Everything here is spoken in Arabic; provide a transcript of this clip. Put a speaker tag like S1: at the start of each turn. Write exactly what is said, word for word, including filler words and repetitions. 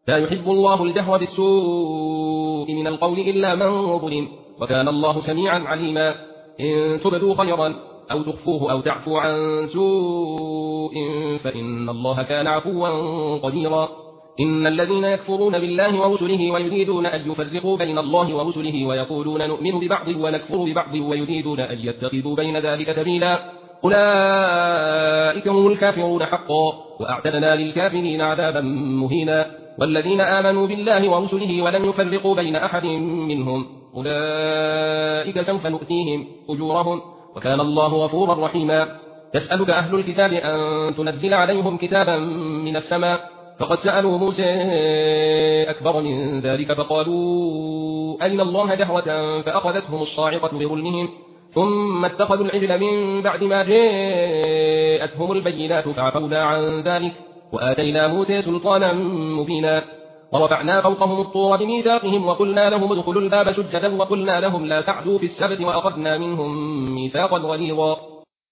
S1: لا يحب الله الجهر بالسوء من القول إلا من ظلم، وكان الله سميعا عليما. إن تبدوا خيرا أو تخفوه أو تعفو عن سوء فإن الله كان عفوا قديرا. إن الذين يكفرون بالله ورسله ويريدون أن يفرقوا بين الله ورسله ويقولون نؤمن ببعض ونكفر ببعض ويريدون أن يتخذوا بين ذلك سبيلا أولئك هم الكافرون حقا، وأعتدنا للكافرين عذابا مهينا. والذين آمنوا بالله ورسله ولم يفرقوا بين أحد منهم أولئك سوف نؤتيهم أجورهم، وكان الله غفورا رحيما. يسألك أهل الكتاب أن تنزل عليهم كتابا من السماء، فقد سألوا موسى أكبر من ذلك فقالوا أرنا الله جهوة فأخذتهم الصاعقة بظلمهم ثم اتخذوا العجل من بعد ما جاءتهم البينات فعفونا عن ذلك وآتينا موسى سلطانا مبينا. ورفعنا فوقهم الطور بميثاقهم وقلنا لهم ادخلوا الباب سجدا وقلنا لهم لا تعدوا في السبت وأخذنا منهم ميثاقا غليظا.